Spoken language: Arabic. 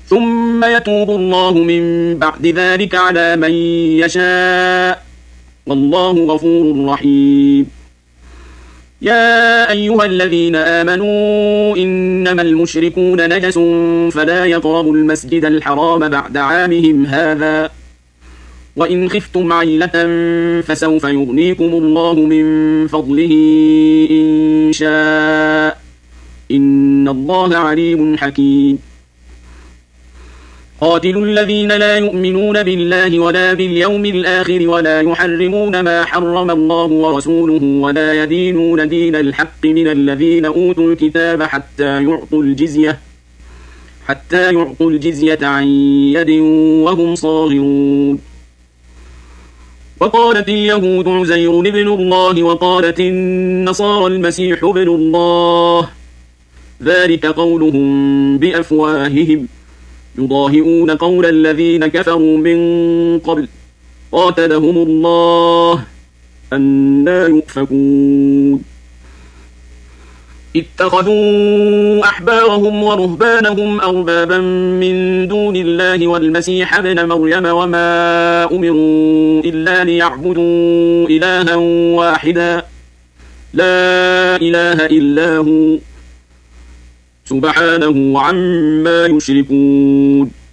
ثم يتوب الله من بعد ذلك على من يشاء والله غفور رحيم. يا أيها الذين آمنوا إنما المشركون نجس فلا يقربوا المسجد الحرام بعد عامهم هذا وإن خفتم عيلة فسوف يغنيكم الله من فضله إن شاء إن الله عليم حكيم. قاتلوا الذين لا يؤمنون بالله ولا باليوم الآخر ولا يحرمون ما حرم الله ورسوله ولا يدينون دين الحق من الذين أوتوا الكتاب حتى يعطوا الجزية عن يد وهم صاغرون. وقالت اليهود عزير ابن الله وقالت النصارى المسيح ابن الله ذلك قولهم بأفواههم يضاهئون قول الذين كفروا من قبل قاتلهم الله أنى يؤفكون. اتخذوا أحبارهم ورهبانهم أربابا من دون الله والمسيح ابن مريم وما أمروا إلا ليعبدوا إلها واحدا لا إله إلا هو سبحانه عما يشركون.